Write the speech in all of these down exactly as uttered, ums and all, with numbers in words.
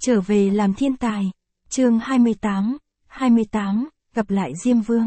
Trở về làm thiên tài. Chương hai mươi tám, hai mươi tám, gặp lại Diêm Vương.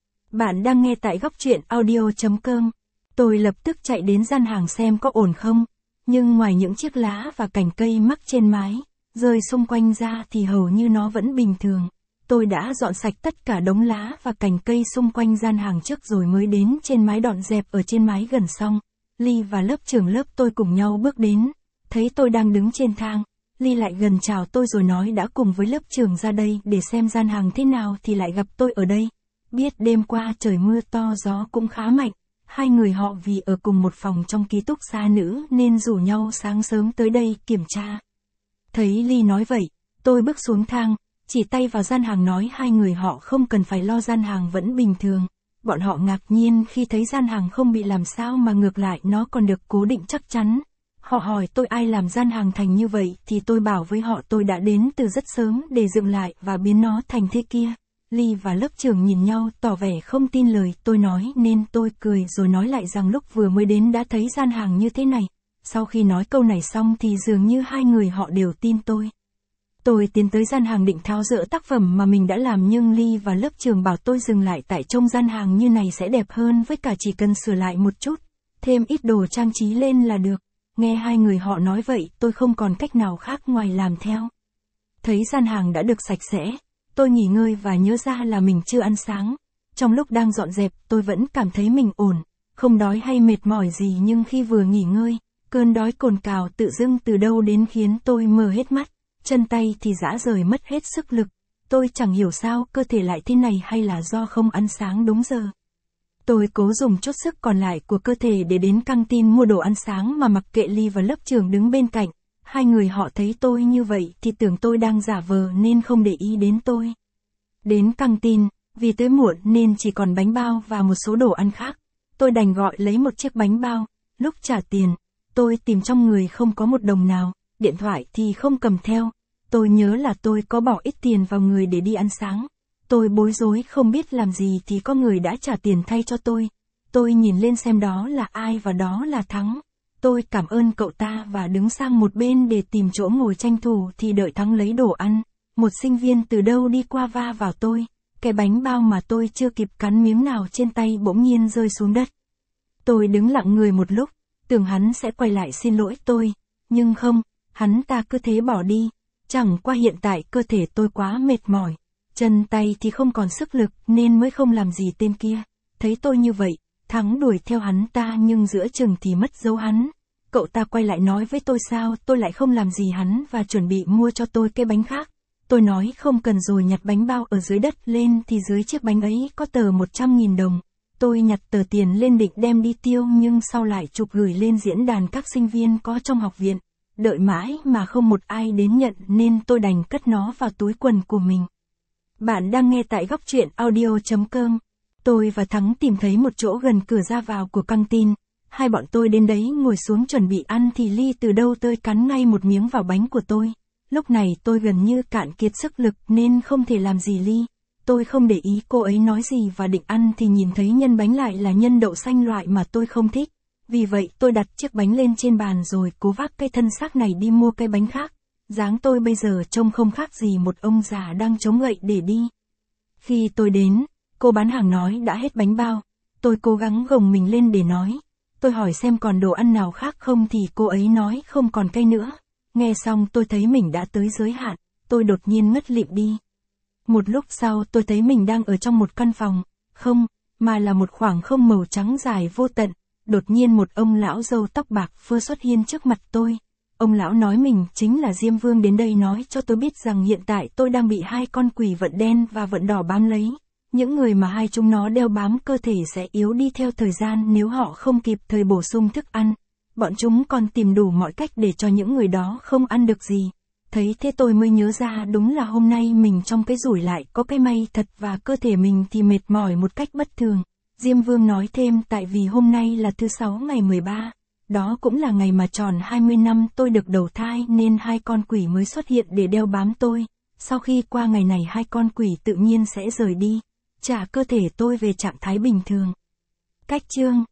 Bạn đang nghe tại góc truyện audio chấm com. Tôi lập tức chạy đến gian hàng xem có ổn không, nhưng ngoài những chiếc lá và cành cây mắc trên mái, rơi xung quanh ra thì hầu như nó vẫn bình thường. Tôi đã dọn sạch tất cả đống lá và cành cây xung quanh gian hàng trước rồi mới đến trên mái dọn dẹp ở trên mái gần xong. Ly và lớp trưởng lớp tôi cùng nhau bước đến, thấy tôi đang đứng trên thang. Ly lại gần chào tôi rồi nói đã cùng với lớp trưởng ra đây để xem gian hàng thế nào thì lại gặp tôi ở đây. Biết đêm qua trời mưa to gió cũng khá mạnh, hai người họ vì ở cùng một phòng trong ký túc xá nữ nên rủ nhau sáng sớm tới đây kiểm tra. Thấy Ly nói vậy, tôi bước xuống thang, chỉ tay vào gian hàng nói hai người họ không cần phải lo, gian hàng vẫn bình thường. Bọn họ ngạc nhiên khi thấy gian hàng không bị làm sao mà ngược lại nó còn được cố định chắc chắn. Họ hỏi tôi ai làm gian hàng thành như vậy thì tôi bảo với họ tôi đã đến từ rất sớm để dựng lại và biến nó thành thế kia. Ly và lớp trưởng nhìn nhau tỏ vẻ không tin lời tôi nói nên tôi cười rồi nói lại rằng lúc vừa mới đến đã thấy gian hàng như thế này. Sau khi nói câu này xong thì dường như hai người họ đều tin tôi. Tôi tiến tới gian hàng định tháo dỡ tác phẩm mà mình đã làm nhưng Ly và lớp trưởng bảo tôi dừng lại tại trông gian hàng như này sẽ đẹp hơn, với cả chỉ cần sửa lại một chút, thêm ít đồ trang trí lên là được. Nghe hai người họ nói vậy tôi không còn cách nào khác ngoài làm theo. Thấy gian hàng đã được sạch sẽ, tôi nghỉ ngơi và nhớ ra là mình chưa ăn sáng. Trong lúc đang dọn dẹp tôi vẫn cảm thấy mình ổn, không đói hay mệt mỏi gì, nhưng khi vừa nghỉ ngơi, cơn đói cồn cào tự dưng từ đâu đến khiến tôi mờ hết mắt, chân tay thì rã rời mất hết sức lực. Tôi chẳng hiểu sao cơ thể lại thế này hay là do không ăn sáng đúng giờ. Tôi cố dùng chút sức còn lại của cơ thể để đến căng tin mua đồ ăn sáng mà mặc kệ Ly và lớp trưởng đứng bên cạnh. Hai người họ thấy tôi như vậy thì tưởng tôi đang giả vờ nên không để ý đến tôi. Đến căng tin, vì tới muộn nên chỉ còn bánh bao và một số đồ ăn khác. Tôi đành gọi lấy một chiếc bánh bao. Lúc trả tiền, tôi tìm trong người không có một đồng nào, điện thoại thì không cầm theo. Tôi nhớ là tôi có bỏ ít tiền vào người để đi ăn sáng. Tôi bối rối không biết làm gì thì có người đã trả tiền thay cho tôi. Tôi nhìn lên xem đó là ai và đó là Thắng. Tôi cảm ơn cậu ta và đứng sang một bên để tìm chỗ ngồi tranh thủ thì đợi Thắng lấy đồ ăn. Một sinh viên từ đâu đi qua va vào tôi. Cái bánh bao mà tôi chưa kịp cắn miếng nào trên tay bỗng nhiên rơi xuống đất. Tôi đứng lặng người một lúc, tưởng hắn sẽ quay lại xin lỗi tôi. Nhưng không, hắn ta cứ thế bỏ đi. Chẳng qua hiện tại cơ thể tôi quá mệt mỏi. Chân tay thì không còn sức lực nên mới không làm gì tên kia. Thấy tôi như vậy, Thắng đuổi theo hắn ta nhưng giữa chừng thì mất dấu hắn. Cậu ta quay lại nói với tôi sao tôi lại không làm gì hắn và chuẩn bị mua cho tôi cái bánh khác. Tôi nói không cần rồi nhặt bánh bao ở dưới đất lên thì dưới chiếc bánh ấy có tờ một trăm nghìn đồng. Tôi nhặt tờ tiền lên định đem đi tiêu nhưng sau lại chụp gửi lên diễn đàn các sinh viên có trong học viện. Đợi mãi mà không một ai đến nhận nên tôi đành cất nó vào túi quần của mình. Bạn đang nghe tại góc truyện audio chấm com. Tôi và Thắng tìm thấy một chỗ gần cửa ra vào của căng tin. Hai bọn tôi đến đấy ngồi xuống chuẩn bị ăn thì Ly từ đâu tới cắn ngay một miếng vào bánh của tôi. Lúc này tôi gần như cạn kiệt sức lực nên không thể làm gì Ly. Tôi không để ý cô ấy nói gì và định ăn thì nhìn thấy nhân bánh lại là nhân đậu xanh loại mà tôi không thích. Vì vậy tôi đặt chiếc bánh lên trên bàn rồi cố vác cái thân xác này đi mua cái bánh khác. Dáng tôi bây giờ trông không khác gì một ông già đang chống gậy để đi. Khi tôi đến, cô bán hàng nói đã hết bánh bao. Tôi cố gắng gồng mình lên để nói. Tôi hỏi xem còn đồ ăn nào khác không thì cô ấy nói không còn cây nữa. Nghe xong tôi thấy mình đã tới giới hạn, tôi đột nhiên ngất lịm đi. Một lúc sau tôi thấy mình đang ở trong một căn phòng, không, mà là một khoảng không màu trắng dài vô tận. Đột nhiên một ông lão râu tóc bạc phơ xuất hiện trước mặt tôi. Ông lão nói mình chính là Diêm Vương đến đây nói cho tôi biết rằng hiện tại tôi đang bị hai con quỷ vận đen và vận đỏ bám lấy. Những người mà hai chúng nó đeo bám cơ thể sẽ yếu đi theo thời gian nếu họ không kịp thời bổ sung thức ăn. Bọn chúng còn tìm đủ mọi cách để cho những người đó không ăn được gì. Thấy thế tôi mới nhớ ra đúng là hôm nay mình trong cái rủi lại có cái may thật và cơ thể mình thì mệt mỏi một cách bất thường. Diêm Vương nói thêm tại vì hôm nay là thứ sáu ngày mười ba. Đó cũng là ngày mà tròn hai mươi năm tôi được đầu thai nên hai con quỷ mới xuất hiện để đeo bám tôi. Sau khi qua ngày này hai con quỷ tự nhiên sẽ rời đi, trả cơ thể tôi về trạng thái bình thường. Cách chương